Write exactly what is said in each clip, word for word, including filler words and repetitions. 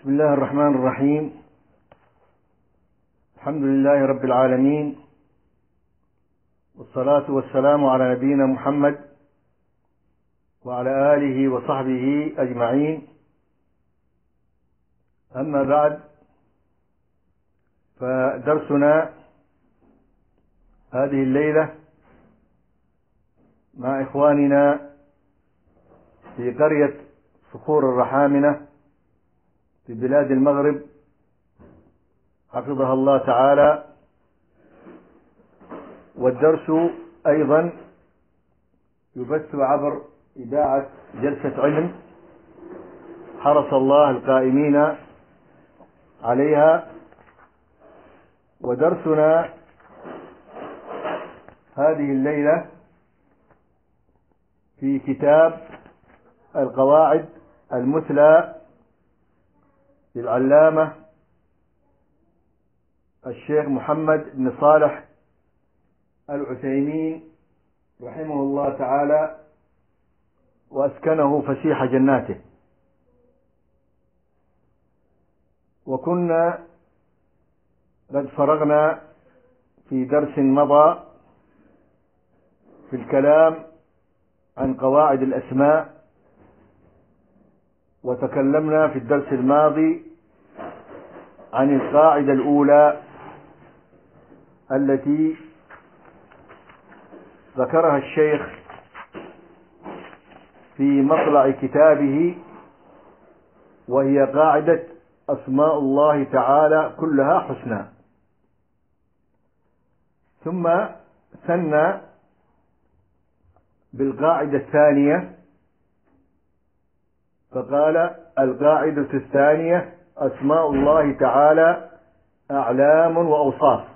بسم الله الرحمن الرحيم. الحمد لله رب العالمين، والصلاة والسلام على نبينا محمد وعلى آله وصحبه أجمعين. أما بعد، فدرسنا هذه الليلة مع إخواننا في قرية صخور الرحامنة في بلاد المغرب حفظها الله تعالى، والدرس أيضا يبث عبر إذاعة جلسة علم حرس الله القائمين عليها. ودرسنا هذه الليلة في كتاب القواعد المثلى للعلامة الشيخ محمد بن صالح العثيمين رحمه الله تعالى وأسكنه فسيح جناته. وكنا قد فرغنا في درس مضى في الكلام عن قواعد الأسماء، وتكلمنا في الدرس الماضي عن القاعدة الأولى التي ذكرها الشيخ في مطلع كتابه، وهي قاعدة أسماء الله تعالى كلها حسنى. ثم ثنى بالقاعدة الثانية فقال: القاعدة الثانية أسماء الله تعالى أعلام وأوصاف.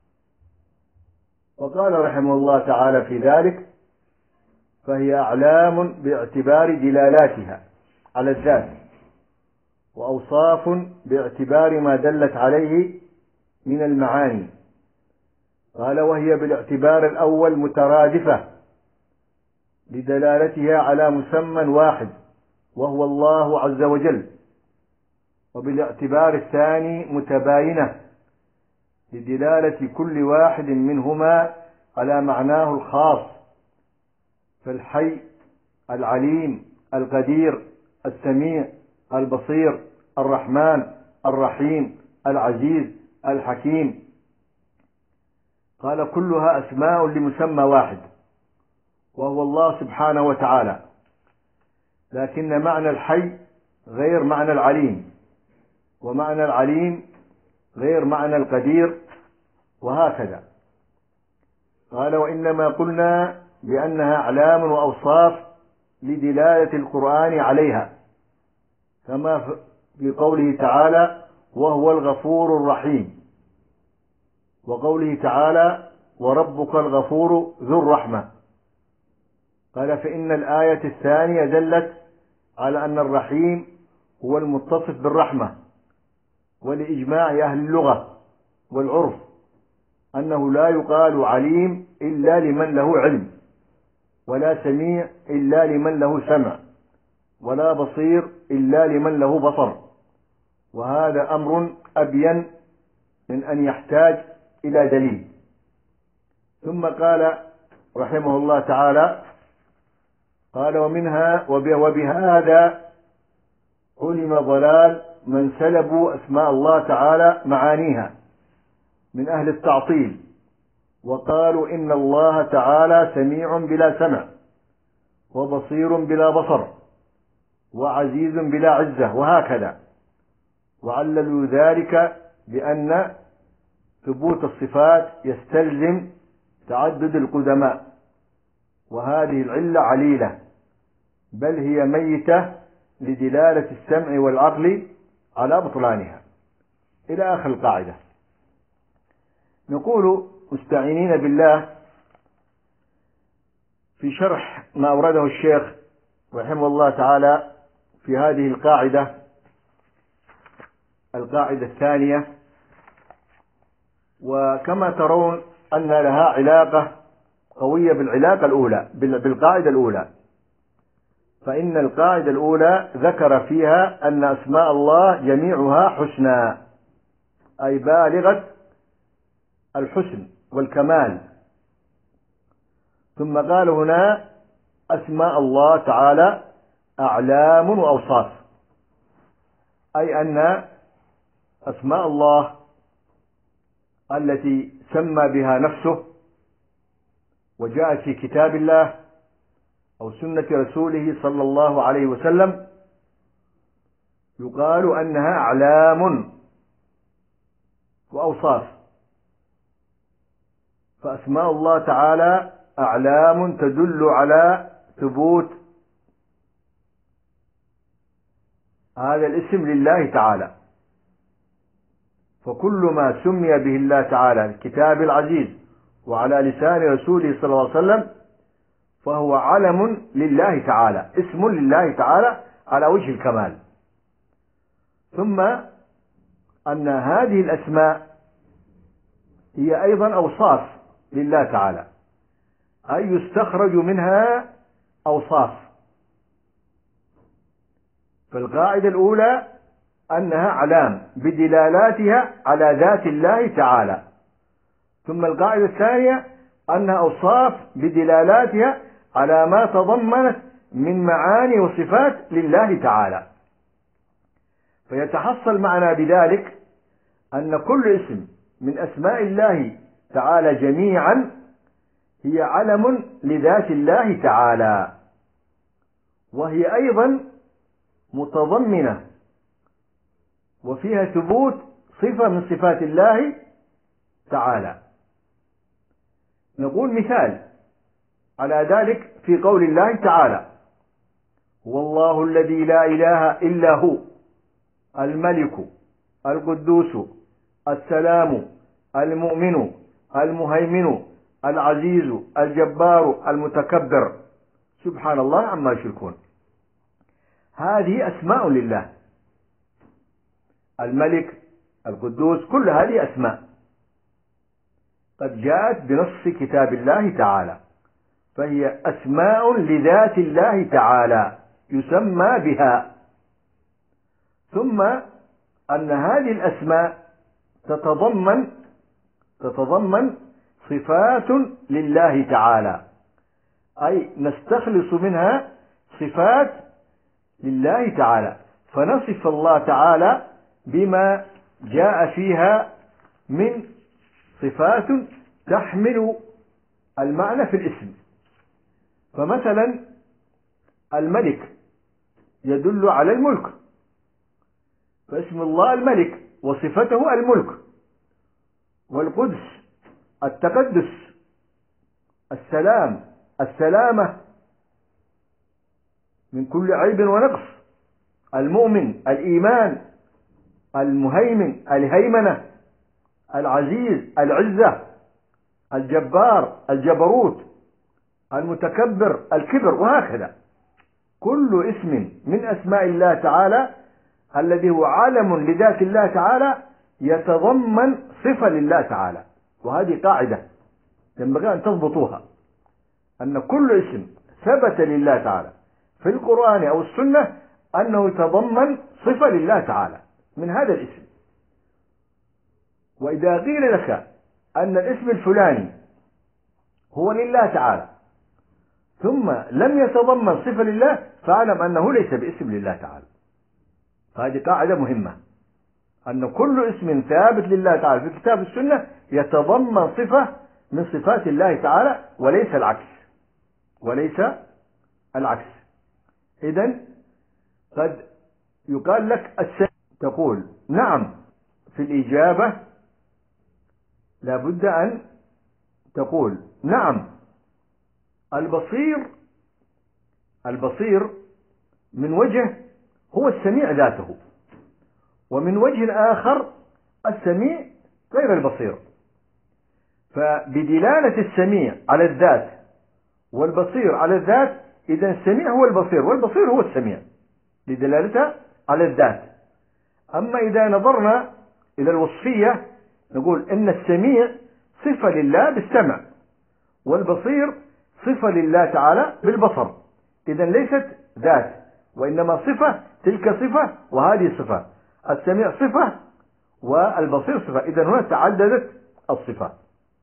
وقال رحمه الله تعالى في ذلك: فهي أعلام باعتبار دلالاتها على الذات، وأوصاف باعتبار ما دلت عليه من المعاني. قال: وهي بالاعتبار الأول مترادفة لدلالتها على مسمى واحد وهو الله عز وجل، وبالاعتبار الثاني متباينة لدلالة كل واحد منهما على معناه الخاص، فالحي، العليم، القدير، السميع، البصير، الرحمن، الرحيم، العزيز، الحكيم. قال: كلها أسماء لمسمى واحد وهو الله سبحانه وتعالى، لكن معنى الحي غير معنى العليم، ومعنى العليم غير معنى القدير، وهكذا. قال: وإنما قلنا بأنها أعلام وأوصاف لدلالة القرآن عليها، كما في قوله تعالى: وهو الغفور الرحيم، وقوله تعالى: وربك الغفور ذو الرحمة. قال: فإن الآية الثانية دلت على أن الرحيم هو المتصف بالرحمة، ولإجماع أهل اللغة والعرف أنه لا يقال عليم إلا لمن له علم، ولا سميع إلا لمن له سمع، ولا بصير إلا لمن له بصر. وهذا أمر أبين من أن يحتاج إلى دليل. ثم قال رحمه الله تعالى: قال: ومنها وبهذا علم ضلال من سلبوا أسماء الله تعالى معانيها من أهل التعطيل، وقالوا إن الله تعالى سميع بلا سمع، وبصير بلا بصر، وعزيز بلا عزة، وهكذا. وعللوا ذلك بأن ثبوت الصفات يستلزم تعدد القدماء، وهذه العلة عليلة، بل هي ميتة لدلالة السمع والعقل على بطلانها، إلى آخر القاعدة. نقول مستعينين بالله في شرح ما أورده الشيخ رحمه الله تعالى في هذه القاعدة، القاعدة الثانية. وكما ترون أن لها علاقة قوية بالعلاقة الأولى، بالقاعدة الأولى، فإن القاعدة الأولى ذكر فيها أن أسماء الله جميعها حسنى، أي بالغة الحسن والكمال. ثم قال هنا أسماء الله تعالى أعلام وأوصاف، أي أن أسماء الله التي سمى بها نفسه وجاءت في كتاب الله أو سنة رسوله صلى الله عليه وسلم يقال أنها أعلام وأوصاف. فأسماء الله تعالى أعلام تدل على ثبوت هذا الاسم لله تعالى، فكل ما سمي به الله تعالى الكتاب العزيز وعلى لسان رسوله صلى الله عليه وسلم فهو علم لله تعالى، اسم لله تعالى على وجه الكمال. ثم أن هذه الأسماء هي أيضا أوصاف لله تعالى، أي يستخرج منها أوصاف. فالقاعدة الأولى أنها علام بدلالاتها على ذات الله تعالى، ثم القاعدة الثانية أنها أوصاف بدلالاتها على ما تضمنت من معاني وصفات لله تعالى. فيتحصل معنا بذلك أن كل اسم من أسماء الله تعالى جميعا هي علم لذات الله تعالى، وهي أيضا متضمنة وفيها ثبوت صفة من صفات الله تعالى. نقول مثال على ذلك في قول الله تعالى: هو الله الذي لا إله إلا هو الملك القدوس السلام المؤمن المهيمن العزيز الجبار المتكبر سبحان الله عما يشركون. هذه أسماء لله، الملك القدوس، كل هذه أسماء قد جاءت بنص كتاب الله تعالى، فهي أسماء لذات الله تعالى يسمى بها. ثم أن هذه الأسماء تتضمن تتضمن صفات لله تعالى، أي نستخلص منها صفات لله تعالى، فنصف الله تعالى بما جاء فيها من صفات تحمل المعنى في الاسم. فمثلا الملك يدل على الملك، فاسم الله الملك وصفته الملك، والقدس التقدس، السلام السلامة من كل عيب ونقص، المؤمن الإيمان، المهيمن الهيمنة، العزيز العزة، الجبار الجبروت، المتكبر الكبر، وهكذا. كل اسم من أسماء الله تعالى الذي هو عالم لذات الله تعالى يتضمن صفة لله تعالى. وهذه قاعدة ينبغي أن تضبطوها، أن كل اسم ثبت لله تعالى في القرآن أو السنة أنه يتضمن صفة لله تعالى من هذا الاسم. وإذا قيل لك أن الاسم الفلاني هو لله تعالى ثم لم يتضمن صفة لله فاعلم أنه ليس باسم لله تعالى. هذه قاعدة مهمة، أن كل اسم ثابت لله تعالى في كتاب السنة يتضمن صفة من صفات الله تعالى وليس العكس وليس العكس. إذن قد يقال لك السميع، تقول نعم في الإجابة لابد أن تقول نعم. البصير البصير من وجه هو السميع ذاته، ومن وجه آخر السميع غير البصير. فبدلالة السميع على الذات والبصير على الذات، إذا السميع هو البصير والبصير هو السميع بدلالته على الذات. أما إذا نظرنا إلى الوصفية نقول إن السميع صفة لله بالسمع، والبصير صفة لله تعالى بالبصر. إذا ليست ذات، وإنما صفة، تلك صفة وهذه صفة، السميع صفة والبصير صفة، إذن هنا تعددت الصفات.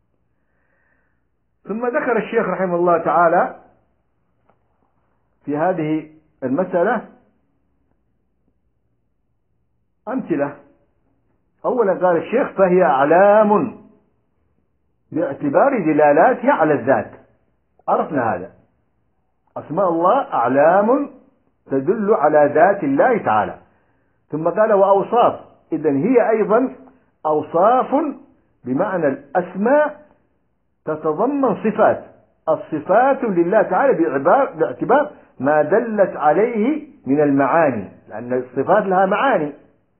ثم ذكر الشيخ رحمه الله تعالى في هذه المسألة أمثلة. أولا قال الشيخ: فهي أعلام باعتبار دلالاتها على الذات. عرفنا هذا، أسماء الله أعلام تدل على ذات الله تعالى. ثم قال: وأوصاف، إذن هي أيضا أوصاف بمعنى الأسماء تتضمن صفات، الصفات لله تعالى باعتبار ما دلت عليه من المعاني، لأن الصفات لها معاني.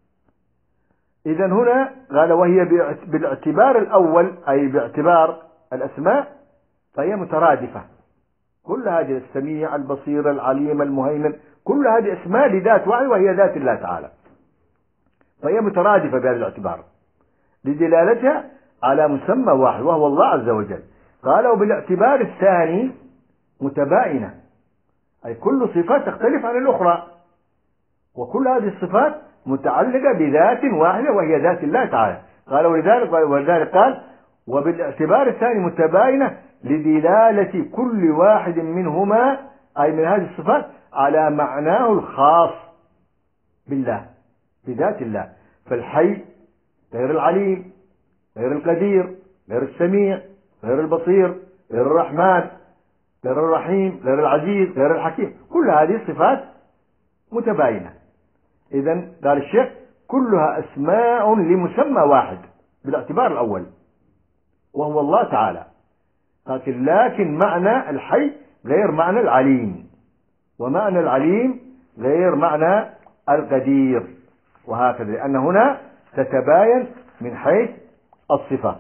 إذن هنا قال: وهي بالاعتبار الأول، أي باعتبار الأسماء، فهي مترادفة. كل هذه السميع، البصير، العليم، المهيمن، كل هذه أسماء لذات واحدة وهي ذات الله تعالى، فهي مترادفة بهذا الاعتبار لدلالتها على مسمى واحد وهو الله عز وجل. قال: وبالاعتبار الثاني متباينة، أي كل صفة تختلف عن الأخرى، وكل هذه الصفات متعلقة بذات واحدة وهي ذات الله تعالى. قال: ولذلك ولذلك قال: وبالاعتبار الثاني متباينة لدلالة كل واحد منهما، أي من هذه الصفات، على معناه الخاص بالله، بذات الله. فالحي غير العليم، غير القدير، غير السميع، غير البصير، غير الرحمن، غير الرحيم، غير العزيز، غير الحكيم، كل هذه الصفات متباينة. إذن قال الشيخ: كلها أسماء لمسمى واحد بالاعتبار الأول وهو الله تعالى، لكن لكن معنى الحي غير معنى العليم، ومعنى العليم غير معنى القدير، وهكذا، لأن هنا تتباين من حيث الصفة.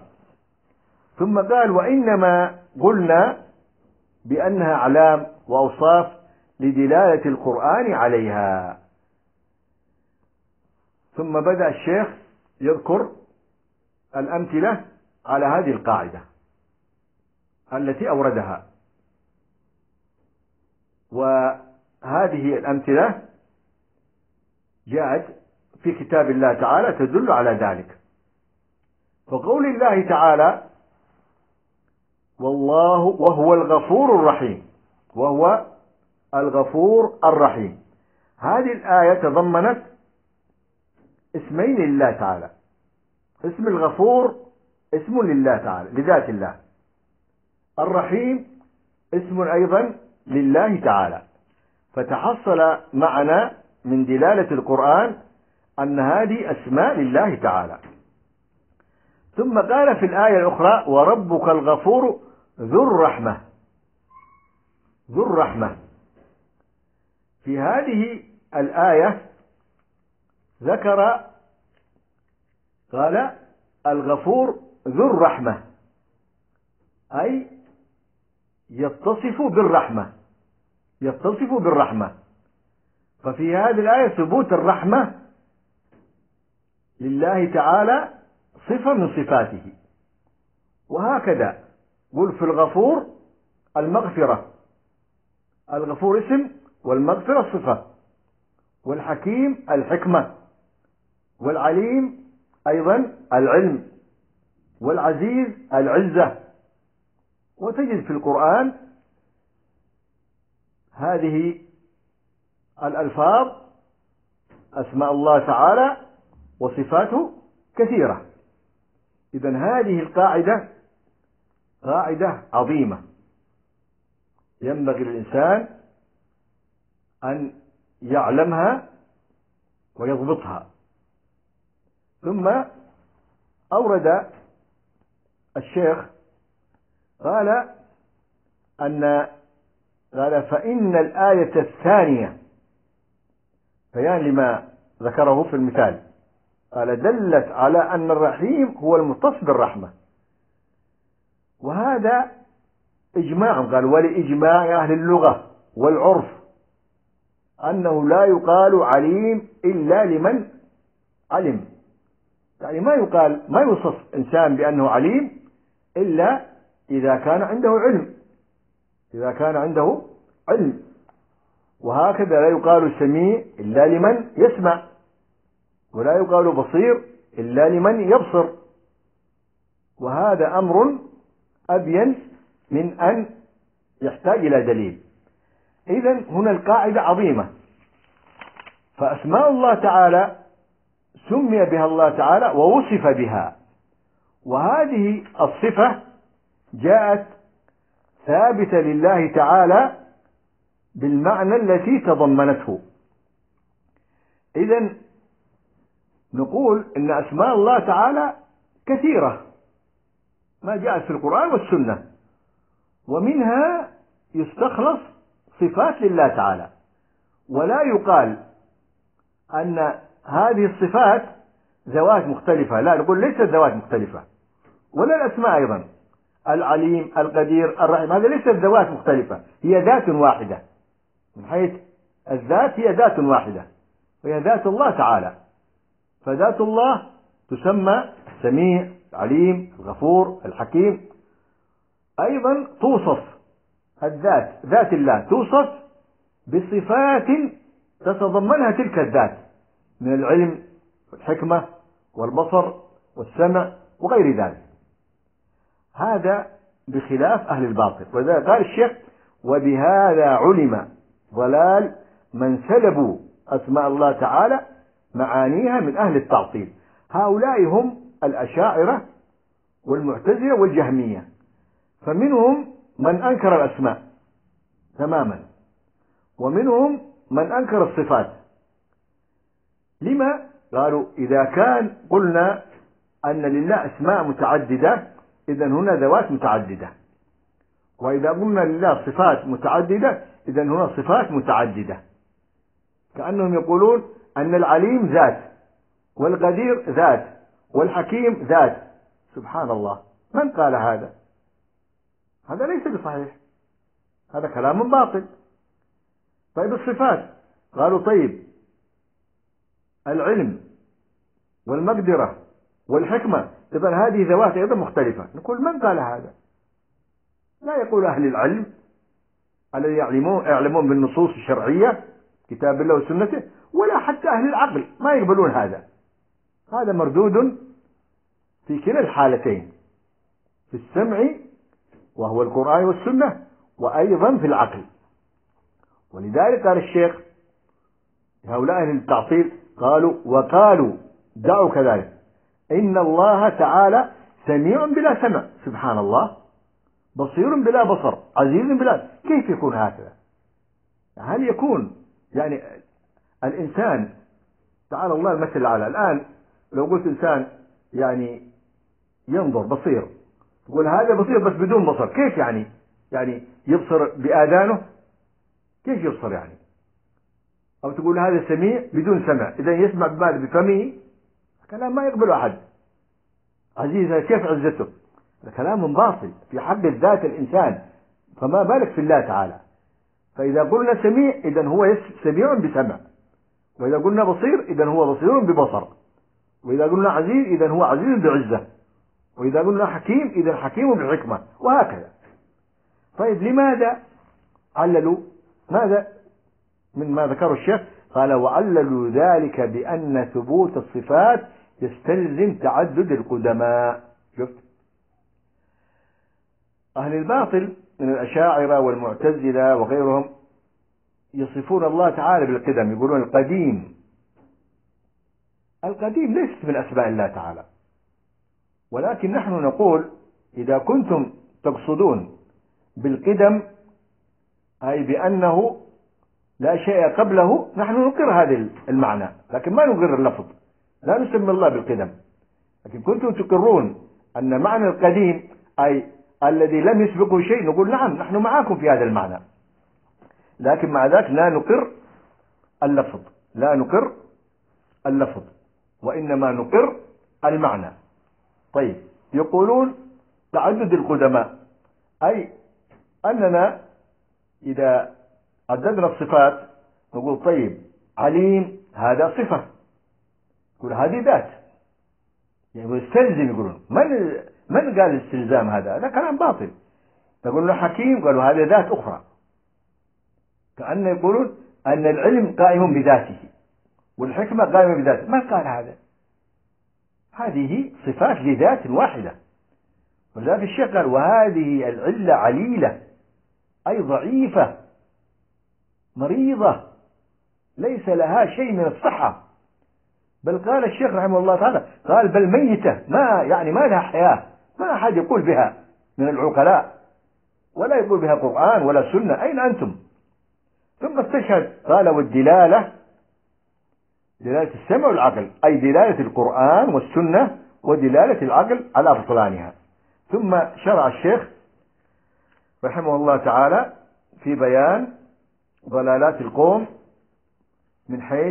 ثم قال: وإنما قلنا بأنها أعلام وأوصاف لدلالة القرآن عليها. ثم بدأ الشيخ يذكر الأمثلة على هذه القاعدة التي أوردها، وهذه الأمثلة جاءت في كتاب الله تعالى تدل على ذلك. فقول الله تعالى: والله وهو الغفور الرحيم، وهو الغفور الرحيم، هذه الآية تضمنت اسمين لله تعالى. اسم الغفور اسم لله تعالى لذات الله، الرحيم اسم أيضا لله تعالى، فتحصل معنا من دلالة القرآن أن هذه أسماء لله تعالى. ثم قال في الآية الأخرى: وربك الغفور ذو الرحمة. ذو الرحمة في هذه الآية ذكر، قال: الغفور ذو الرحمة، أي يتصف بالرحمة، يتصف بالرحمة. ففي هذه الآية ثبوت الرحمة لله تعالى صفة من صفاته. وهكذا قل في الغفور المغفرة، الغفور اسم والمغفرة صفة، والحكيم الحكمة، والعليم أيضا العلم، والعزيز العزة. وتجد في القرآن هذه الألفاظ أسماء الله تعالى وصفاته كثيرة. إذن هذه القاعدة قاعدة عظيمة ينبغي للإنسان أن يعلمها ويضبطها. ثم أورد الشيخ قال أن قال فإن الآية الثانية بيان لما ذكره في المثال، قال دلت على أن الرحيم هو المتصف بالرحمة، وهذا إجماع، قال ولإجماع أهل اللغة والعرف أنه لا يقال عليم إلا لمن علم، يعني ما يقال ما يوصف إنسان بأنه عليم إلا إذا كان عنده علم، إذا كان عنده علم. وهكذا لا يقال سميع إلا لمن يسمع، ولا يقال بصير إلا لمن يبصر، وهذا أمر أبين من أن يحتاج إلى دليل. إذن هنا القاعدة عظيمة، فأسماء الله تعالى سمي بها الله تعالى ووصف بها، وهذه الصفة جاءت ثابتة لله تعالى بالمعنى الذي تضمنته. إذن نقول إن أسماء الله تعالى كثيرة ما جاءت في القرآن والسنة، ومنها يستخلص صفات لله تعالى، ولا يقال أن هذه الصفات ذوات مختلفة، لا، نقول ليست ذوات مختلفة، ولا الأسماء أيضا، العليم القدير الرحيم، هذا ليست ذوات مختلفة، هي ذات واحدة من حيث الذات، هي ذات واحدة وهي ذات الله تعالى. فذات الله تسمى السميع العليم الغفور الحكيم. أيضا توصف الذات، ذات الله توصف بصفات تتضمنها تلك الذات من العلم والحكمة والبصر والسمع وغير ذلك. هذا بخلاف أهل الباطل. ولذلك قال الشيخ: وبهذا علم ضلال من سلبوا أسماء الله تعالى معانيها من أهل التعطيل. هؤلاء هم الأشاعرة والمعتزلة والجهمية، فمنهم من أنكر الأسماء تماما، ومنهم من أنكر الصفات. لما؟ قالوا إذا كان قلنا أن لله أسماء متعددة إذن هنا ذوات متعددة، وإذا قلنا لله صفات متعددة إذن هنا صفات متعددة، كأنهم يقولون أن العليم ذات والقدير ذات والحكيم ذات. سبحان الله، من قال هذا؟ هذا ليس بصحيح، هذا كلام باطل. طيب الصفات، قالوا طيب العلم والمقدرة والحكمة، إذن هذه ذوات أيضا مختلفة. نقول من قال هذا؟ لا يقول أهل العلم الذي يعلمون يعلمون بالنصوص الشرعية كتاب الله وسنته، ولا حتى أهل العقل ما يقبلون هذا. هذا مردود في كلا الحالتين، في السمع وهو القرآن والسنة، وأيضا في العقل. ولذلك قال الشيخ هؤلاء أهل التعطيل قالوا وقالوا دعوا كذلك إن الله تعالى سميع بلا سمع، سبحان الله، بصير بلا بصر، عزيز بلا. كيف يكون هكذا؟ هل يكون يعني الإنسان، تعالى الله المثل الأعلى، الآن لو قلت إنسان يعني ينظر بصير، تقول هذا بصير بس بدون بصر، كيف يعني؟ يعني يبصر بآذانه، كيف يبصر يعني؟ أو تقول هذا سميع بدون سمع، إذا يسمع بماذا؟ بفمه؟ كلام ما يقبله أحد. عزيزة، كيف عزته؟ هذا كلام باطل في حق الذات الإنسان، فما بالك في الله تعالى. فإذا قلنا سميع إذن هو سميع بسمع، وإذا قلنا بصير إذن هو بصير ببصر، وإذا قلنا عزيز إذن هو عزيز بعزة، وإذا قلنا حكيم إذن حكيم بحكمة، وهكذا. طيب لماذا عللوا؟ ماذا من ما ذكره الشيخ؟ قال وعللوا ذلك بأن ثبوت الصفات يستلزم تعدد القدماء. شفت؟ أهل الباطل من الأشاعرة والمعتزلة وغيرهم يصفون الله تعالى بالقدم، يقولون القديم. القديم ليست من أسماء الله تعالى، ولكن نحن نقول إذا كنتم تقصدون بالقدم أي بأنه لا شيء قبله، نحن نقر هذا المعنى، لكن ما نقر اللفظ، لا نسمي الله بالقدم. لكن كنتم تقرون أن معنى القديم أي الذي لم يسبقه شيء، نقول نعم نحن معاكم في هذا المعنى، لكن مع ذلك لا نقر اللفظ، لا نقر اللفظ، وإنما نقر المعنى. طيب يقولون تعدد القدماء أي أننا إذا عددنا الصفات نقول طيب عليم هذا صفة، يقول هذه ذات، يعني يستلزم، يقولون من من قال الاستلزام هذا؟ هذا كلام باطل. تقول له حكيم، قالوا هذه ذات أخرى، كأن يقولون أن العلم قائم بذاته والحكمة قائمة بذاته، ما قال هذا. هذه صفات لذات واحدة. ولذلك الشيخ قال وهذه العلة عليلة أي ضعيفة مريضة ليس لها شيء من الصحة. بل قال الشيخ رحمه الله تعالى قال بل ميتة، ما يعني ما لها حياة، ما أحد يقول بها من العقلاء ولا يقول بها قرآن ولا سنة، أين أنتم؟ ثم استشهد قال والدلالة دلالة السمع والعقل، أي دلالة القرآن والسنة ودلالة العقل على بطلانها. ثم شرع الشيخ رحمه الله تعالى في بيان ضلالات القوم من حيث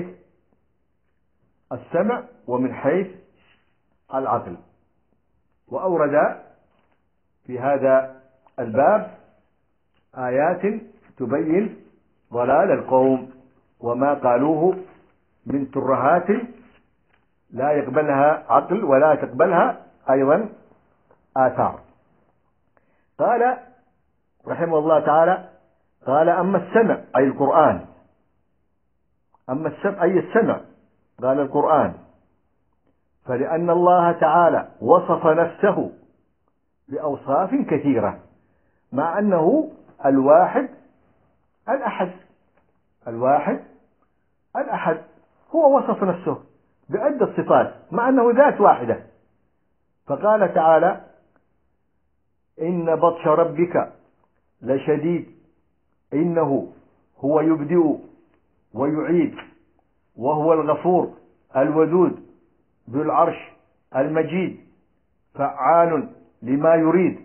السمع ومن حيث العقل، وأورد في هذا الباب آيات تبين ضلال القوم وما قالوه من ترهات لا يقبلها عقل ولا تقبلها أيضا آثار. قال رحمه الله تعالى قال أما السمع أي القرآن، أما السمع أي السمع قال القرآن، فلأن الله تعالى وصف نفسه بأوصاف كثيرة مع أنه الواحد الأحد، الواحد الأحد هو وصف نفسه بعدة صفات مع أنه ذات واحدة. فقال تعالى إن بطش ربك لشديد إنه هو يبدئ ويعيد وهو الغفور الودود ذو العرش المجيد فعال لما يريد.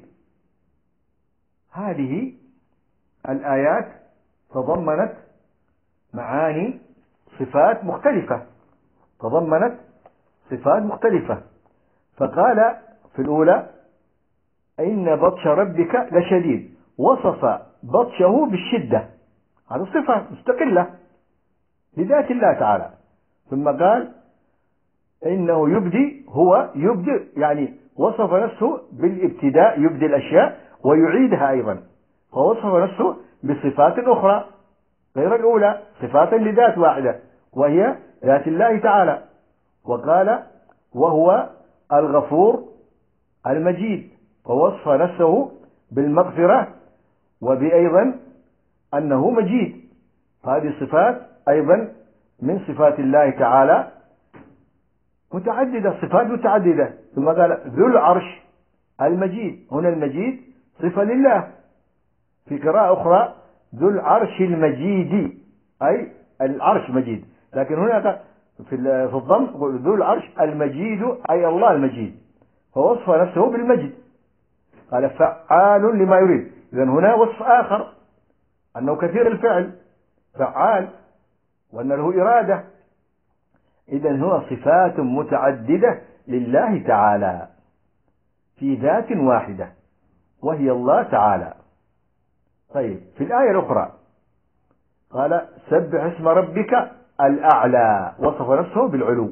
هذه الآيات تضمنت معاني صفات مختلفة، تضمنت صفات مختلفة. فقال في الأولى إن بطش ربك لشديد، وصف بطشه بالشدة، هذه صفة مستقلة لذات الله تعالى. ثم قال إنه يبدي، هو يبدي يعني وصف نفسه بالابتداء، يبدي الأشياء ويعيدها أيضا، فوصف نفسه بصفات أخرى غير الأولى، صفات لذات واحدة وهي ذات الله تعالى. وقال وهو الغفور المجيد، فوصف نفسه بالمغفرة وبأيضا أنه مجيد، هذه صفات أيضا من صفات الله تعالى متعددة، صفات متعددة. ثم قال ذو العرش المجيد، هنا المجيد صفة لله، في قراءة أخرى ذو العرش المجيد أي العرش مجيد، لكن هنا في الضم ذو العرش المجيد أي الله المجيد، فوصف نفسه بالمجد. قال فعال لما يريد، إذن هنا وصف آخر أنه كثير الفعل فعال وأن له إرادة، إذن هو صفات متعددة لله تعالى في ذات واحدة وهي الله تعالى. طيب في الآية الأخرى قال سبح اسم ربك الأعلى، وصف نفسه بالعلو،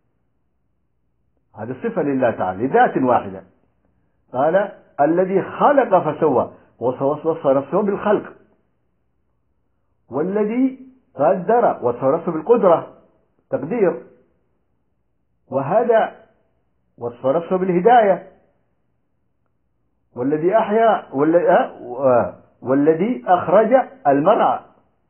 هذه الصفة لله تعالى لذات واحدة. قال الذي خلق فسوى، وصف نفسه بالخلق. والذي قدر، وصف نفسه بالقدرة تقدير. وهدى، وصف نفسه بالهداية. والذي أحيا، والذي أخرج المرعى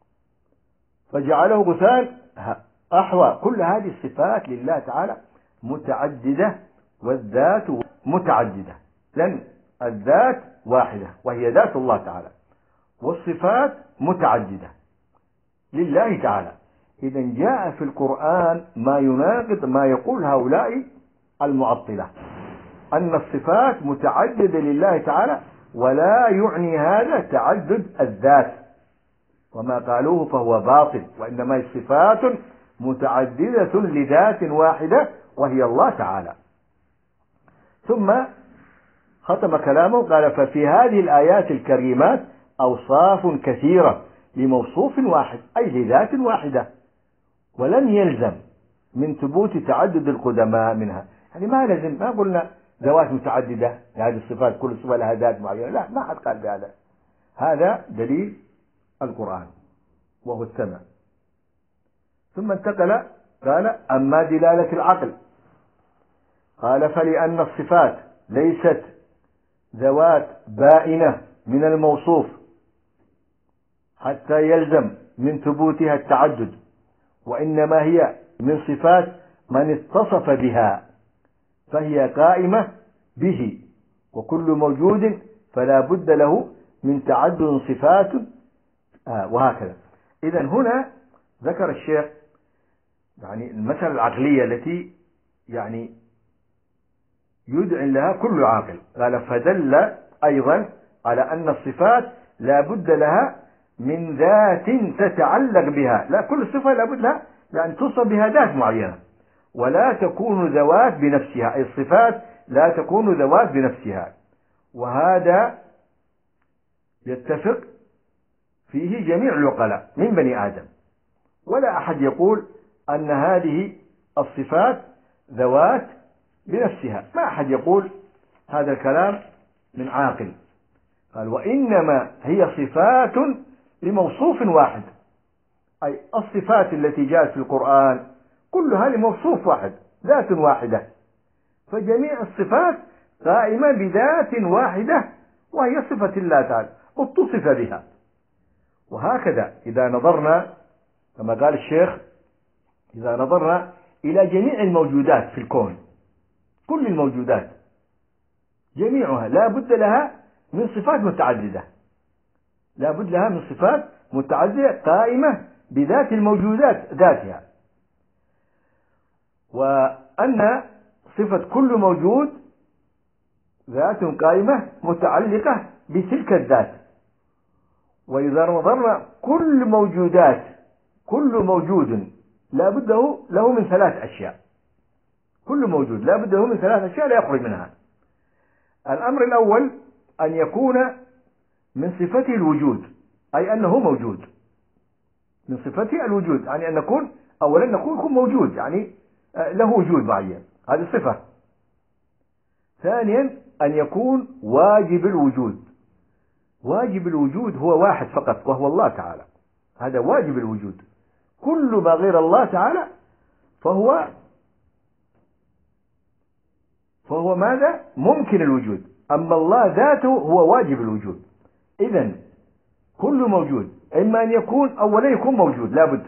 فجعله غثاء أحوى. كل هذه الصفات لله تعالى متعددة والذات متعددة، لأن الذات واحدة وهي ذات الله تعالى، والصفات متعددة لله تعالى. إذا جاء في القرآن ما يناقض ما يقول هؤلاء المعطلة أن الصفات متعددة لله تعالى، ولا يعني هذا تعدد الذات، وما قالوه فهو باطل، وإنما الصفات متعددة لذات واحدة وهي الله تعالى. ثم ختم كلامه قال ففي هذه الآيات الكريمات أوصاف كثيرة لموصوف واحد أي لذات واحدة، ولم يلزم من ثبوت تعدد القدماء منها. يعني ما لازم، ما قلنا ذوات متعددة لهذه الصفات كل صفة لها ذات معينة، لا، ما حد قال بهذا. هذا دليل القرآن وهو السمع ثم انتقل قال أما دلالة العقل قال فلأن الصفات ليست ذوات بائنة من الموصوف حتى يلزم من ثبوتها التعدد، وإنما هي من صفات من اتصف بها، فهي قائمة به، وكل موجود فلا بد له من تعدد صفات آه وهكذا. إذن هنا ذكر الشيخ يعني المسألة العقلية التي يعني يدعي لها كل عاقل. قال فدل أيضا على أن الصفات لا بد لها من ذات تتعلق بها، لا كل صفة لا بد لها لأن توصف بها ذات معينة، ولا تكون ذوات بنفسها، أي الصفات لا تكون ذوات بنفسها. وهذا يتفق فيه جميع العقلاء من بني آدم، ولا أحد يقول أن هذه الصفات ذوات بنفسها، ما أحد يقول هذا الكلام من عاقل. قال وإنما هي صفات لموصوف واحد، أي الصفات التي جاءت في القرآن كلها لموصوف واحد، ذات واحدة، فجميع الصفات قائمة بذات واحدة وهي صفة الله تعالى اتصف بها. وهكذا إذا نظرنا كما قال الشيخ، إذا نظرنا إلى جميع الموجودات في الكون، كل الموجودات جميعها لا بد لها من صفات متعددة، لا بد لها من صفات متعددة قائمة بذات الموجودات ذاتها، وأن صفة كل موجود ذات قائمة متعلقة بتلك الذات. وإذا نظرنا كل موجودات كل موجود لا بد له من ثلاث أشياء، كل موجود لا بد له من ثلاث أشياء لا يخرج منها. الأمر الأول أن يكون من صفته الوجود، أي أنه موجود، من صفته الوجود يعني أن نكون أولا نكون يكون موجود، يعني له وجود معين، هذه صفة. ثانيا أن يكون واجب الوجود، واجب الوجود هو واحد فقط وهو الله تعالى، هذا واجب الوجود، كل ما غير الله تعالى فهو فهو ماذا؟ ممكن الوجود، أما الله ذاته هو واجب الوجود. إذن كل موجود إما أن يكون أولا يكون موجود لابد،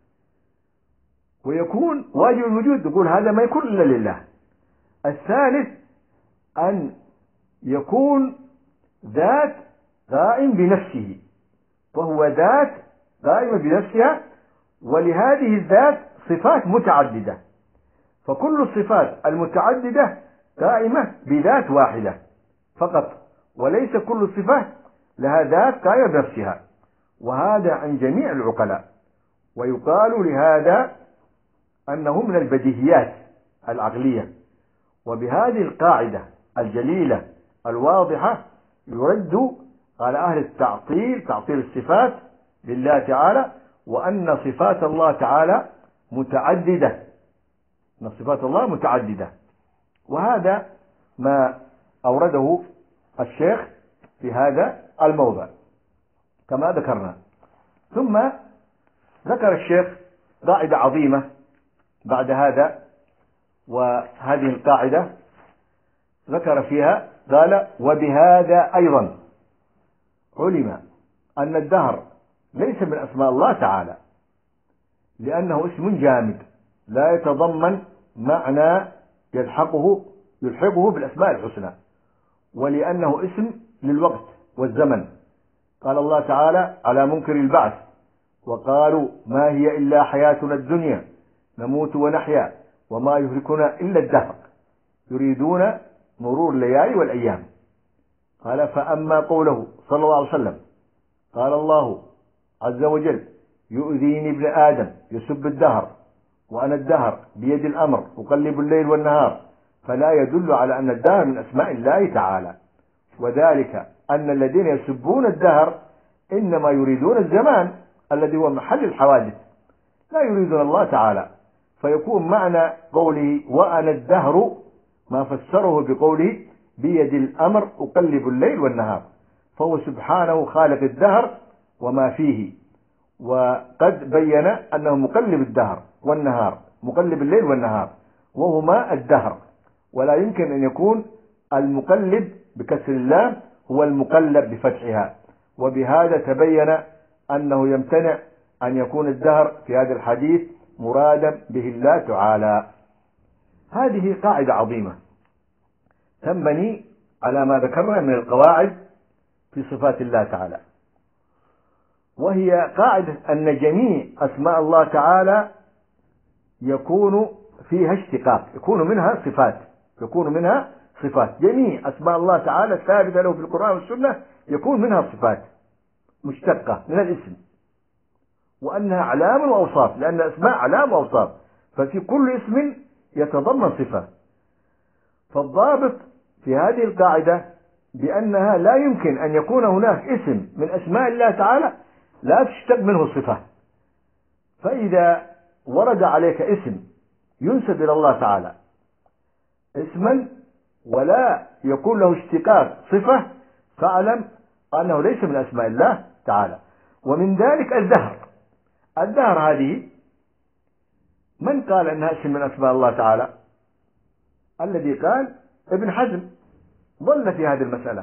ويكون واجب الوجود نقول هذا ما يكون إلا لله. الثالث أن يكون ذات قائم بنفسه، فهو ذات قائمة بنفسها، ولهذه الذات صفات متعددة، فكل الصفات المتعددة قائمة بذات واحدة فقط، وليس كل صفة لها ذات قائمة بنفسها، وهذا عن جميع العقلاء. ويقال لهذا أنه من البديهيات العقلية. وبهذه القاعدة الجليلة الواضحة يرد على أهل التعطيل، تعطيل الصفات لله تعالى، وأن صفات الله تعالى متعددة، أن صفات الله متعددة. وهذا ما أورده الشيخ في هذا الموضع كما ذكرنا. ثم ذكر الشيخ قاعدة عظيمة بعد هذا، وهذه القاعدة ذكر فيها قال وبهذا أيضا علم أن الدهر ليس من أسماء الله تعالى، لأنه اسم جامد لا يتضمن معنى يلحقه يلحقه بالأسماء الحسنى، ولأنه اسم للوقت والزمن. قال الله تعالى على منكر البعث وقالوا ما هي إلا حياتنا الدنيا نموت ونحيا وما يهلكنا إلا الدهر يريدون مرور الليالي والأيام. قال فأما قوله صلى الله عليه وسلم قال الله عز وجل يؤذيني ابن آدم يسب الدهر وأنا الدهر بيد الأمر أقلب الليل والنهار، فلا يدل على أن الدهر من أسماء الله تعالى، وذلك أن الذين يسبون الدهر إنما يريدون الزمان الذي هو محل الحوادث، لا يريدون الله تعالى. فيكون معنى قوله وأنا الدهر ما فسره بقوله بيد الأمر أقلب الليل والنهار، فهو سبحانه خالق الدهر وما فيه، وقد بين أنه مقلب الدهر والنهار، مقلب الليل والنهار، وهما الدهر، ولا يمكن أن يكون المقلب بكسر اللام هو المقلب بفتحها. وبهذا تبين أنه يمتنع أن يكون الدهر في هذا الحديث مرادا به الله تعالى. هذه قاعدة عظيمة تنبني على ما ذكرنا من القواعد في صفات الله تعالى، وهي قاعدة أن جميع أسماء الله تعالى يكون فيها اشتقاق، يكون منها صفات، يكون منها صفات. جميع أسماء الله تعالى الثابتة له في القرآن والسنة يكون منها صفات مشتقة من الاسم، وأنها أعلام وأوصاف، لأن الأسماء أعلام وأوصاف، ففي كل اسم يتضمن صفة. فالضابط في هذه القاعدة بأنها لا يمكن أن يكون هناك اسم من أسماء الله تعالى لا تشتق منه صفة. فإذا ورد عليك اسم ينسب إلى الله تعالى اسما ولا يكون له اشتقاق صفة، فاعلم أنه ليس من أسماء الله تعالى. ومن ذلك الدهر. الدهر هذه من قال أنها اسم من أسماء الله تعالى؟ الذي قال ابن حزم ضل في هذه المسألة،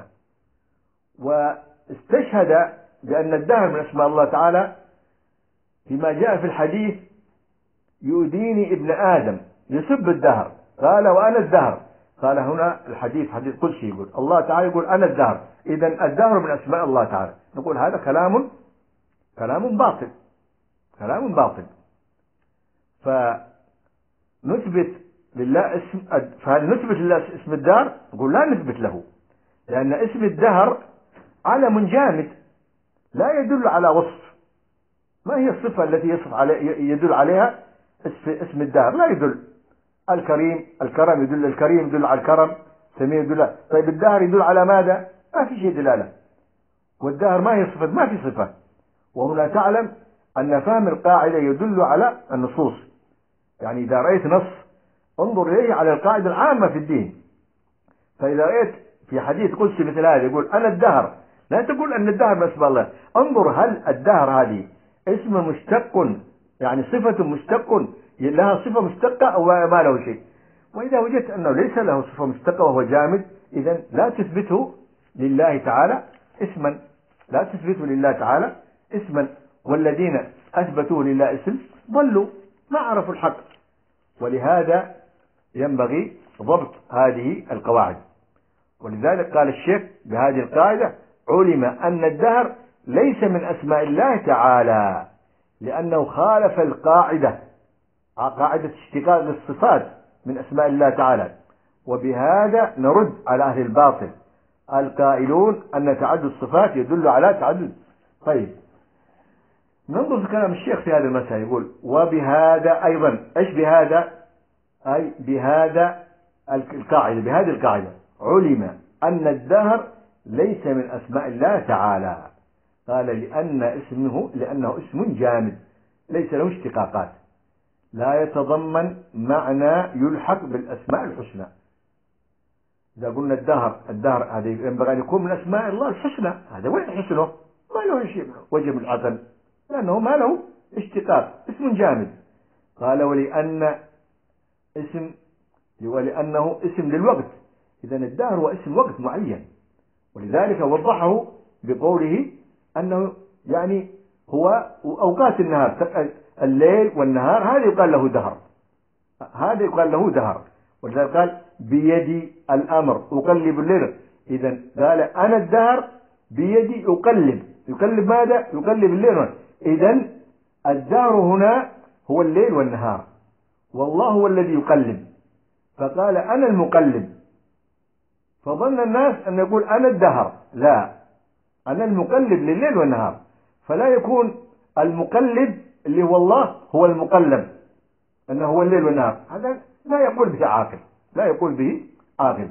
واستشهد بأن الدهر من أسماء الله تعالى فيما جاء في الحديث: يؤذيني ابن آدم يسب الدهر، قال وأنا الدهر. قال هنا الحديث حديث قدسي، يقول الله تعالى يقول أنا الدهر، إذن الدهر من أسماء الله تعالى. نقول هذا كلام كلام باطل، كلام باطل. فنثبت لله اسم، فهل نثبت لله اسم الدهر؟ نقول لا نثبت له، لأن اسم الدهر علم جامد لا يدل على وصف. ما هي الصفة التي يصف علي يدل عليها اسم الدهر؟ لا يدل. الكريم، الكرم يدل، الكريم يدل على الكرم، سميع يدل. طيب الدهر يدل على ماذا؟ ما في شيء دلالة. والدهر ما هي صفة؟ ما في صفة. وهنا تعلم أن فهم القاعدة يدل على النصوص. يعني إذا رأيت نص انظر إليه على القاعدة العامة في الدين. فإذا رأيت في حديث قدسي مثل هذا يقول أنا الدهر، لا تقول أن الدهر من أسماء الله، انظر هل الدهر هذه اسم مشتق، يعني صفة مشتق لها صفة مشتقة أو ما له شيء. وإذا وجدت أنه ليس له صفة مشتقة وهو جامد، إذن لا تثبته لله تعالى اسما، لا تثبته لله تعالى اسما. والذين أثبتوه لله اسم ضلوا ما عرفوا الحق. ولهذا ينبغي ضبط هذه القواعد. ولذلك قال الشيخ بهذه القاعدة: علم أن الدهر ليس من أسماء الله تعالى، لأنه خالف القاعدة، قاعدة اشتقاق الصفات من أسماء الله تعالى. وبهذا نرد على أهل الباطل القائلون أن تعدد الصفات يدل على تعدد. طيب ننظر في كلام الشيخ في هذه المسألة، يقول: وبهذا أيضا، إيش بهذا؟ أي بهذا القاعدة، بهذه القاعدة علم أن الدهر ليس من أسماء الله تعالى. قال لأن اسمه لأنه اسم جامد ليس له اشتقاقات، لا يتضمن معنى يلحق بالأسماء الحسنى. إذا قلنا الدهر، الدهر هذا ينبغي أن يكون من أسماء الله الحسنى، هذا وين حسنه؟ ما له شيء وجه من العقل، لأنه ما له اشتقاق، اسم جامد. قال ولأن اسم ولأنه اسم للوقت، إذن الدهر هو اسم وقت معين. ولذلك وضحه بقوله أنه يعني هو أوقات النهار، الليل والنهار، هذا يقال له دهر، هذا يقال له دهر. ولذلك قال بيدي الأمر أقلب الليل. إذن قال أنا الدهر بيدي أقلب، يقلب ماذا؟ يقلب الليل. إذن الدهر هنا هو الليل والنهار، والله هو الذي يقلب، فقال أنا المقلب. فظن الناس أن يقول أنا الدهر، لا، أنا المقلب لليل والنهار. فلا يكون المقلب اللي هو الله هو المقلب، أنه هو الليل والنهار، هذا لا يقول به عاقل، لا يقول به عاقل.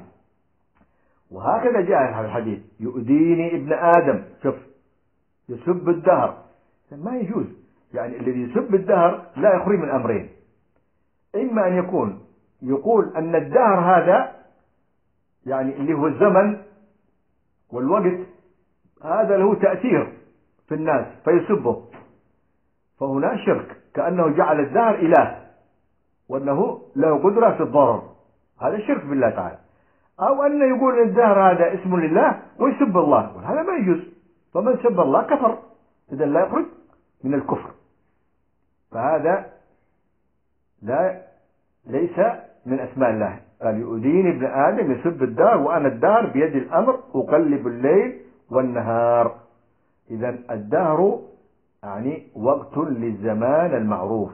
وهكذا جاء هذا الحديث: يؤذيني ابن آدم، شوف، يسب الدهر، ما يجوز. يعني الذي يسب الدهر لا يخرج من أمرين: إما أن يكون يقول أن الدهر هذا يعني اللي هو الزمن والوقت هذا له تأثير في الناس فيسبه، فهنا شرك، كأنه جعل الدهر إله وأنه له قدرة في الضرر، هذا شرك بالله تعالى. أو أن يقول الدهر هذا اسم لله ويسب الله، هذا ما يجوز. فمن سب الله كفر، إذا لا يخرج من الكفر، فهذا لا ليس من أسماء الله. قال يؤذيني ابن آدم يسب الدهر وأنا الدهر بيد الأمر أقلب الليل والنهار. إذا الدهر يعني وقت للزمان المعروف،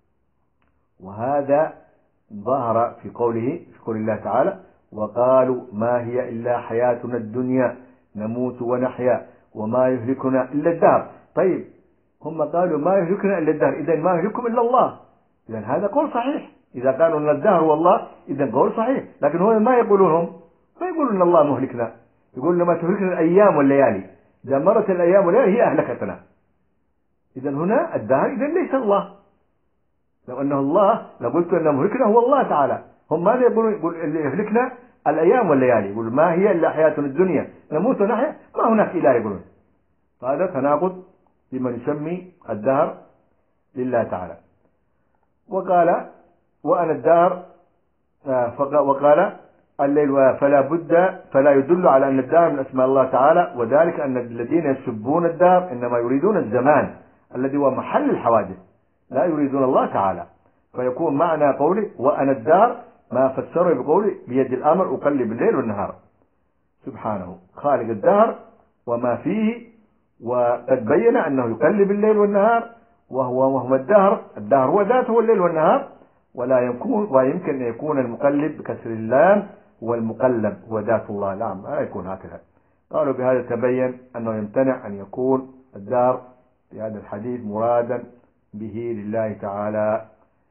وهذا ظهر في قوله في قول الله تعالى وقالوا ما هي إلا حياتنا الدنيا نموت ونحيا وما يهلكنا إلا الدهر. طيب هم قالوا ما يهلكنا إلا الدهر، إذا ما يهلكم إلا الله، إذا هذا قول صحيح. إذا قالوا أن الدهر هو الله إذا قول صحيح، لكن هو ما يقولون، هم ما يقولون أن الله مهلكنا، يقولون ما تهلكنا الأيام والليالي، إذا مرت الأيام والليالي هي أهلكتنا. إذا هنا الدهر إذا ليس الله، لو أنه الله لقلت أن مهلكنا هو الله تعالى. هم ماذا يقولون؟ يقول اللي يهلكنا الأيام والليالي، يقول ما هي إلا حياتنا الدنيا نموت ونحيا ما هناك إله، يقولون. فهذا تناقض لمن يسمي الدهر لله تعالى. وقال وأنا الدهر، وقال الليل فلا بد فلا يدل على أن الدهر من أسماء الله تعالى، وذلك أن الذين يسبون الدهر إنما يريدون الزمان الذي هو محل الحوادث، لا يريدون الله تعالى. فيكون معنى قوله وأنا الدهر ما فسره بقوله بيد الأمر أقلب الليل والنهار، سبحانه خالق الدهر وما فيه، وقد بين أنه يقلب الليل والنهار، وهو وهو الدهر، الدهر هو ذاته الليل والنهار، ولا يكون ويمكن أن يكون المقلب بكسر اللام والمقلب هو ذات الله، لا ما يكون هكذا. قالوا بهذا تبين أنه يمتنع أن يكون الدهر في هذا الحديث مرادا به لله تعالى.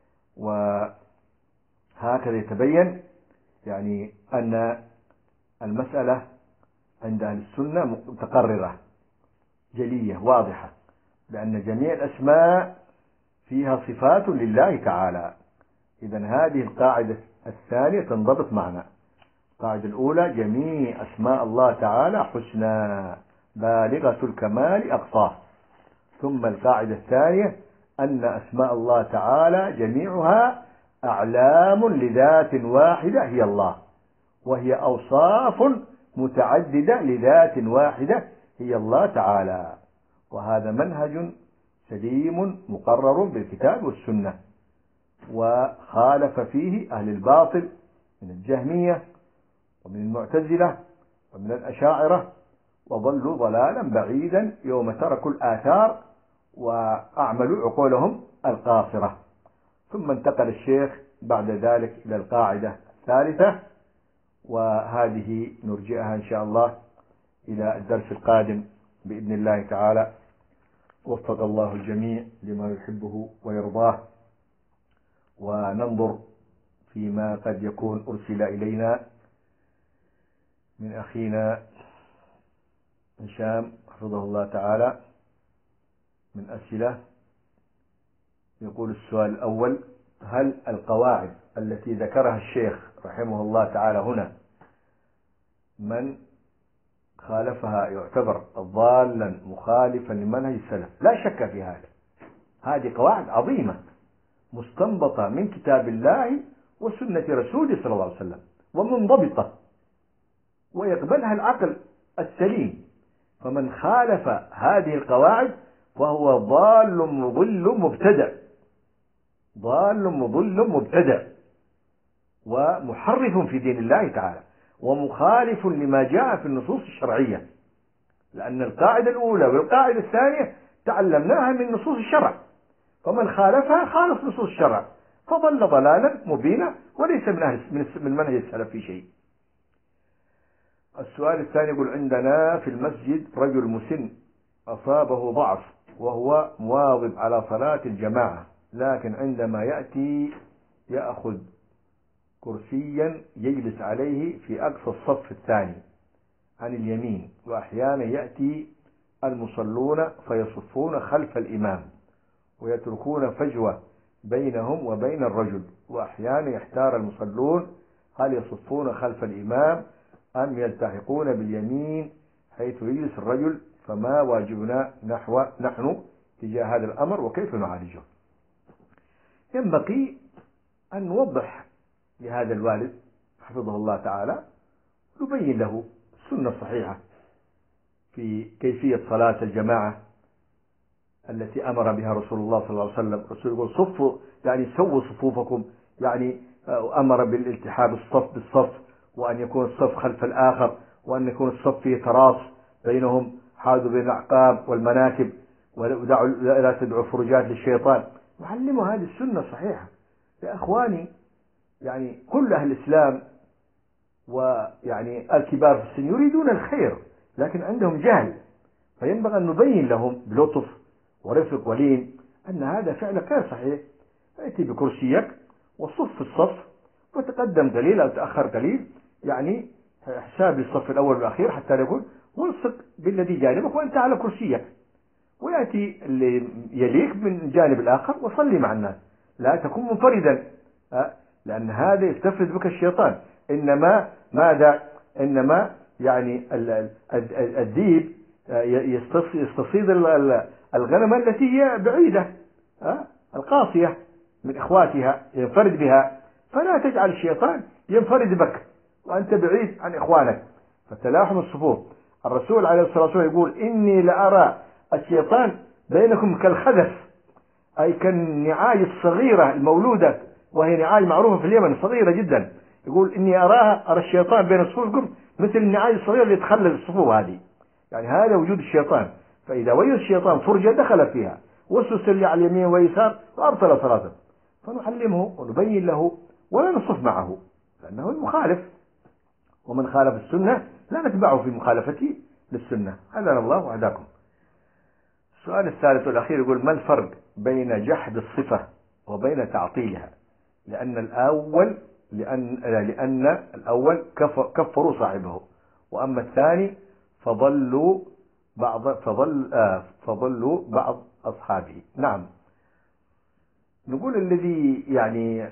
وهكذا يتبين يعني أن المسألة عند أهل السنة متقررة جلية واضحة، بأن جميع الأسماء فيها صفات لله تعالى. إذا هذه القاعدة الثانية تنضبط معنا. القاعدة الأولى جميع أسماء الله تعالى حسنى بالغة الكمال أقصاه. ثم القاعدة الثانية أن أسماء الله تعالى جميعها أعلام لذات واحدة هي الله، وهي أوصاف متعددة لذات واحدة هي الله تعالى. وهذا منهج سليم مقرر بالكتاب والسنة، وخالف فيه أهل الباطل من الجهمية ومن المعتزلة ومن الأشاعرة، وضلوا ضلالا بعيدا يوم تركوا الآثار وأعملوا عقولهم القاصرة. ثم انتقل الشيخ بعد ذلك إلى القاعدة الثالثة، وهذه نرجئها إن شاء الله إلى الدرس القادم بإذن الله تعالى. وفق الله الجميع لما يحبه ويرضاه، وننظر فيما قد يكون أرسل إلينا من أخينا هشام حفظه الله تعالى من أسئلة. يقول السؤال الأول: هل القواعد التي ذكرها الشيخ رحمه الله تعالى هنا من خالفها يعتبر ضالا مخالفا لمنهج السلف؟ لا شك في هذا، هذه قواعد عظيمة مستنبطة من كتاب الله وسنة رسوله صلى الله عليه وسلم، ومنضبطة ويقبلها العقل السليم. فمن خالف هذه القواعد فهو ضال مضل مبتدع، ضال مضل مبتدع ومحرف في دين الله تعالى، ومخالف لما جاء في النصوص الشرعية، لأن القاعدة الأولى والقاعدة الثانية تعلمناها من نصوص الشرع، فمن خالفها خالف نصوص الشرع فضل ضلالا مبينا وليس من أهل من منهج السلف في شيء. السؤال الثاني يقول: عندنا في المسجد رجل مسن أصابه ضعف وهو مواظب على صلاة الجماعة، لكن عندما يأتي يأخذ كرسيا يجلس عليه في أقصى الصف الثاني عن اليمين، وأحيانا يأتي المصلون فيصفون خلف الإمام ويتركون فجوة بينهم وبين الرجل، وأحيانا يحتار المصلون هل يصفون خلف الإمام أم يلتحقون باليمين حيث يجلس الرجل، فما واجبنا نحو نحن تجاه هذا الأمر وكيف نعالجه. ينبغي أن نوضح لهذا الوالد حفظه الله تعالى، نبين له السنة الصحيحة في كيفية صلاة الجماعة التي أمر بها رسول الله صلى الله عليه وسلم. الرسول يقول صفوا، يعني سووا صفوفكم، يعني أمر بالالتحاب الصف بالصف، وأن يكون الصف خلف الآخر، وأن يكون الصف فيه تراص بينهم، حاذوا بين الأعقاب والمناكب، ولا تدعوا فرجات للشيطان. نعلموا هذه السنة الصحيحة يا أخواني. يعني كل أهل الإسلام ويعني الكبار في السن يريدون الخير، لكن عندهم جهل، فينبغي أن نبين لهم بلطف ورفق ولين أن هذا فعلك غير صحيح. فأتي بكرسيك وصف في الصف، وتقدم قليل أو تأخر قليل، يعني حساب الصف الأول والأخير حتى نقول، والصق بالذي جانبك وأنت على كرسيك، ويأتي اللي يليك من جانب الآخر وصلي مع الناس، لا تكون منفردا، لأن هذا يستفرد بك الشيطان. إنما ماذا؟ إنما يعني الديب يستصيد الغنم التي هي بعيدة القاصية من إخواتها، ينفرد بها، فلا تجعل الشيطان ينفرد بك وأنت بعيد عن إخوانك. فتلاحم الصفوف. الرسول عليه الصلاة والسلام يقول إني لأرى الشيطان بينكم كالخذف، أي كالنعاج الصغيرة المولودة، وهي نعاج معروفة في اليمن صغيرة جدا. يقول إني أراها أرى الشيطان بين صفوفكم مثل النعاج الصغيرة اللي تخلل الصفوف هذه، يعني هذا وجود الشيطان. فإذا وجد الشيطان فرجة دخل فيها، وسوس اللي على اليمين واليسار وأبطل صلاته. فنعلمه ونبين له ولا نصف معه، لأنه المخالف، ومن خالف السنة لا نتبعه في مخالفته للسنة. هدانا الله وهداكم. السؤال الثالث والأخير يقول: ما الفرق بين جحد الصفة وبين تعطيلها؟ لأن الأول لأن لأن الأول كفروا صاحبه، وأما الثاني فضلوا بعض فضل آه فضلوا بعض أصحابه. نعم، نقول الذي يعني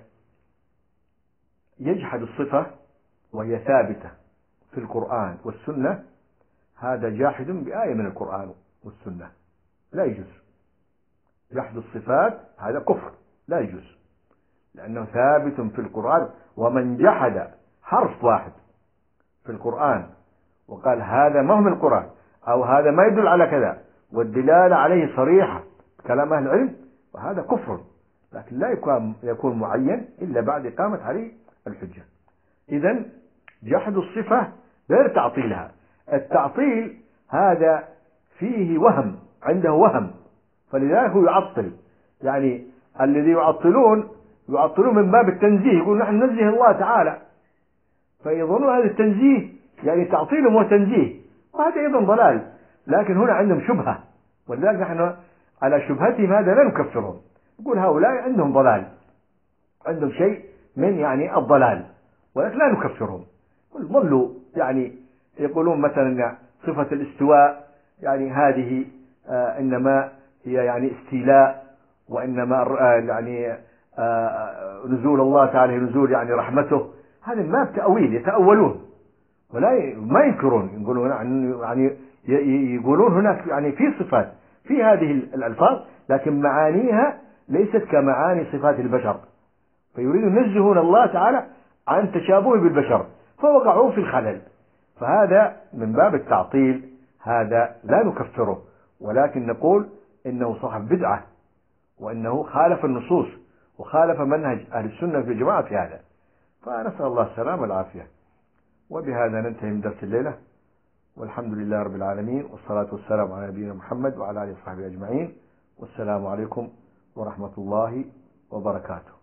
يجحد الصفة وهي ثابتة في القرآن والسنة، هذا جاحد بآية من القرآن والسنة، لا يجوز. جحد الصفات هذا كفر، لا يجوز، لأنه ثابت في القرآن. ومن جحد حرف واحد في القرآن وقال هذا ما هو من القرآن، أو هذا ما يدل على كذا، والدلالة عليه صريحة كلام أهل العلم، وهذا كفر، لكن لا يكون يكون معين إلا بعد إقامة عليه الحجة. إذن جحد الصفة غير تعطيلها. التعطيل هذا فيه وهم، عنده وهم، فلذلك هو يعطل. يعني الذي يعطلون يعطلون من باب التنزيه، يقول نحن ننزه الله تعالى، فيظنون هذا التنزيه يعني تعطيلهم وتنزيه، وهذا أيضا ضلال. لكن هنا عندهم شبهة، ولذلك نحن على شبهتهم هذا لا نكفرهم، نقول هؤلاء عندهم ضلال، عندهم شيء من يعني الضلال، ولكن لا نكفرهم. ظلوا يعني يقولون مثلا صفة الاستواء يعني هذه آه إنما هي يعني استيلاء، وإنما آه يعني آه نزول الله تعالى نزول يعني رحمته. هذا ما بتأويل، يتأولون ولا ما ينكرون، يقولون يعني يقولون هناك يعني في صفات في هذه الألفاظ، لكن معانيها ليست كمعاني صفات البشر، فيريدون ينزهون الله تعالى عن تشابهه بالبشر، فوقعوا في الخلل. فهذا من باب التعطيل، هذا لا نكفره، ولكن نقول إنه صاحب بدعة، وإنه خالف النصوص وخالف منهج أهل السنة في الجماعة في هذا. فنسأل الله السلامة والعافية. وبهذا ننتهي من درس الليلة، والحمد لله رب العالمين، والصلاة والسلام على نبينا محمد وعلى آله وصحبه أجمعين، والسلام عليكم ورحمة الله وبركاته.